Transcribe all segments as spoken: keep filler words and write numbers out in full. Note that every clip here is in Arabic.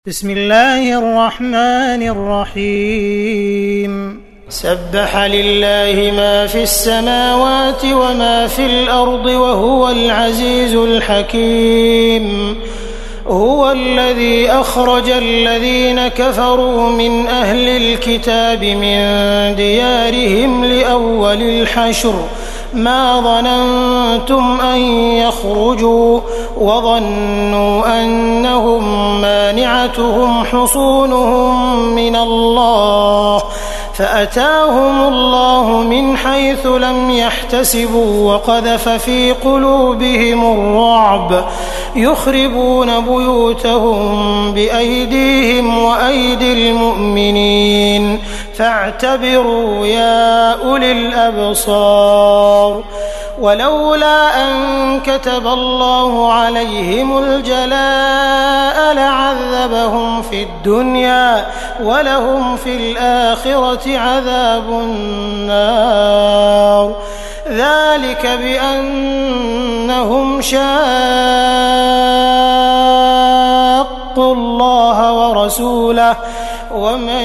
بسم الله الرحمن الرحيم سبح لله ما في السماوات وما في الأرض وهو العزيز الحكيم هو الذي أخرج الذين كفروا من أهل الكتاب من ديارهم لأول الحشر ما ظننتم أن يخرجوا وظنوا أنهم مانعتهم حصونهم من الله فأتاهم الله من حيث لم يحتسبوا وقذف في قلوبهم الرعب يخربون بيوتهم بأيديهم وأيدي المؤمنين فاعتبروا يا أولي الأبصار ولولا أن كتب الله عليهم الجلاء لعذبهم في الدنيا ولهم في الآخرة عذاب النار ذلك بأنهم شاقوا الله ورسوله ومن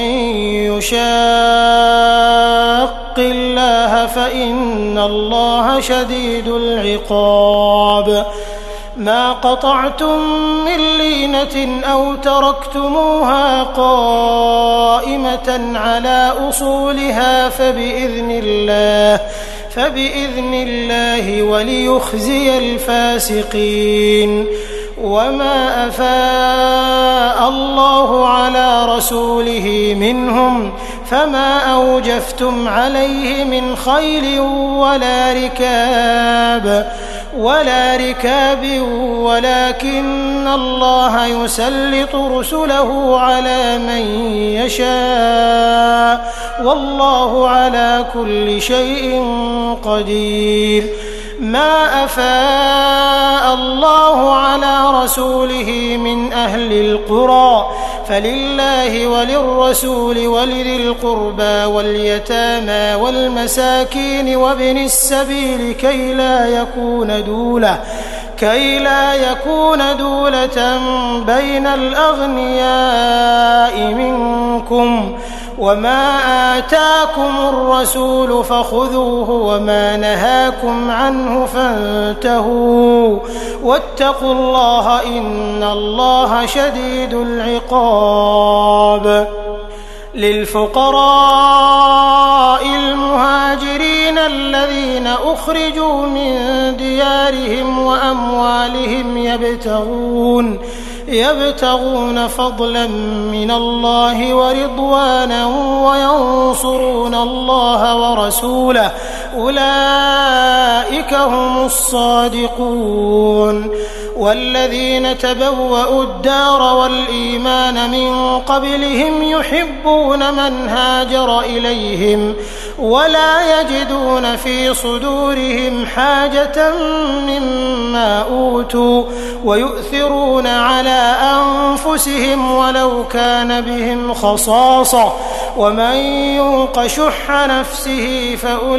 يشاق الله فإن الله شديد العقاب ما قطعتم من لينة أو تركتموها قائمة على أصولها فبإذن الله فبإذن الله وليخزي الفاسقين وما أفاء الله على رسوله منهم فما أوجفتم عليه من خيل ولا ركاب ولا ركاب ولكن الله يسلط رسله على من يشاء والله على كل شيء قدير ما أفاء الله على رسوله من أهل القرى فلله وللرسول ولذي القربى واليتامى والمساكين وابن السبيل كي لا يكون دولة كي لا يكون دولة بين الأغنياء منكم وما آتاكم الرسول فخذوه وما نهاكم عنه فانتهوا واتقوا الله إن الله شديد العقاب للفقراء المهاجرين الذين أخرجوا من ديارهم وأموالهم يبتغون يبتغون فضلا من الله ورضوانا وينصرون الله ورسوله أولئك هم الصادقون والذين تبوأوا الدار والإيمان من قبلهم يحبون من هاجر إليهم ولا يجدون في صدورهم حاجة مما أوتوا ويؤثرون على أنفسهم ولو كان بهم خصاصة ومن يوق شح نفسه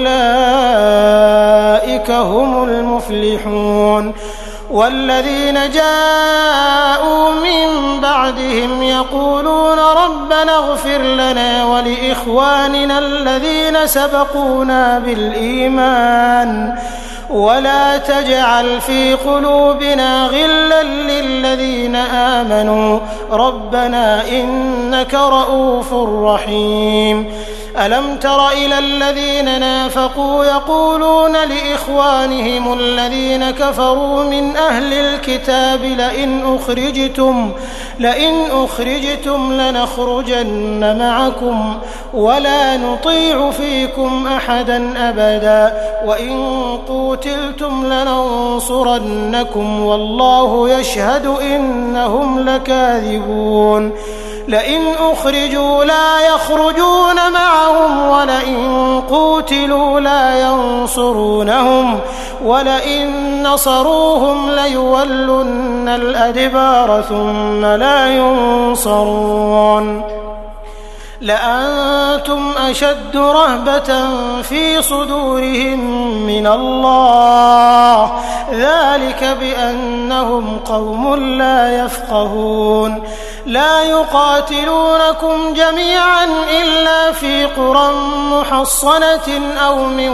فأولئك هم المفلحون والذين جاءوا من بعدهم يقولون ربنا اغفر لنا ولإخواننا الذين سبقونا بالإيمان ولا تجعل في قلوبنا غلا للذين آمنوا ربنا إنك رؤوف رحيم ألم تر إلى الذين نافقوا يقولون لإخوانهم الذين كفروا من أهل الكتاب لئن أخرجتم لئن أخرجتم لنخرجن معكم ولا نطيع فيكم أحدا أبدا وإن قوتلتم لننصرنكم والله يشهد إنهم لكاذبون لئن أخرجوا لا يخرجون معهم ولئن قوتلوا لا ينصرونهم ولئن نصروهم ليولن الأدبار ثم لا ينصرون لأنتم أشد رهبة في صدورهم من الله، ذلك بأنهم قوم لا يفقهون. لا يقاتلونكم جميعا إلا في قرى محصنة أو من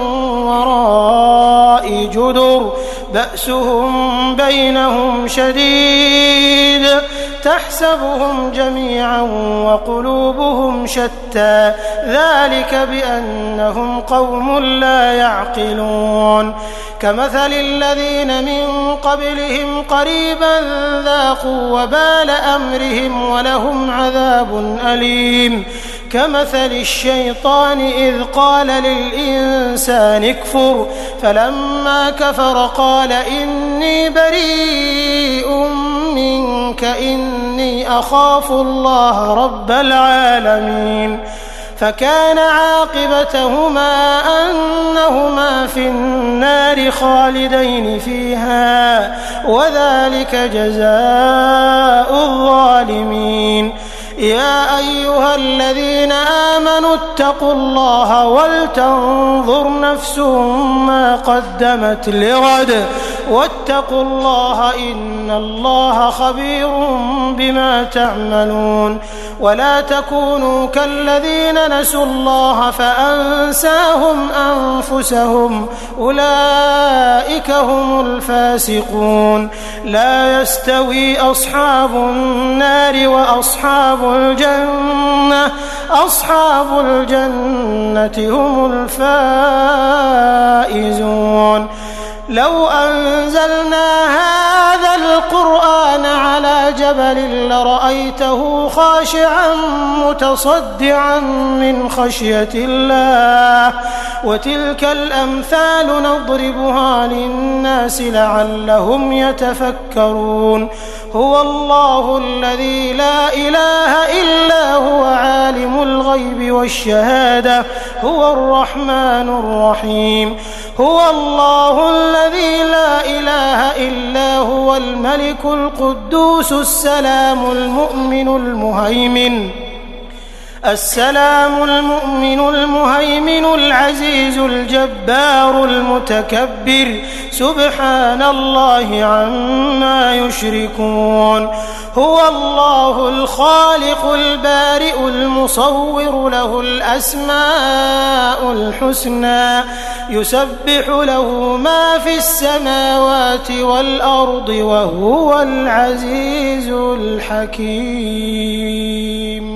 وراء جدر بأسهم بينهم شديد تحسبهم جميعا وقلوبهم شتى، ذلك بأنهم قوم لا يعقلون. كمثل الذين من قبلهم قريبا ذاقوا وبال أمرهم ولهم عذاب أليم. كمثل الشيطان إذ قال للإنسان اكفر فلما كفر قال إني بريء منك إني أخاف الله رب العالمين. فكان عاقبتهما أنهما في النار خالدين فيها وذلك جزاء الظالمين. يا أيها الذين آمنوا اتقوا الله ولتنظر نفس ما قدمت لغد واتقوا الله إن الله خبير بما تعملون. ولا تكونوا كالذين نسوا الله فأنساهم أنفسهم أولئك هم الفاسقون. لا يستوي أصحاب النار وأصحاب الجنة أصحاب الجنة هم الفائزون. لو أنزلنا هذا القرآن على جبل لرأيته خاشعا متصدعا من خشية الله وتلك الأمثال نضربها للناس لعلهم يتفكرون. هو الله الذي لا إله إلا هو عالم الغيب والشهادة هو الرحمن الرحيم. هو الله الذي لا إله إلا هو الملك القدوس السلام المؤمن المهيمن السلام المؤمن المهيمن العزيز الجبار المتكبر سبحان الله عما يشركون. هو الله الخالق البارئ المصور له الأسماء الحسنى يسبح له ما في السماوات والأرض وهو العزيز الحكيم.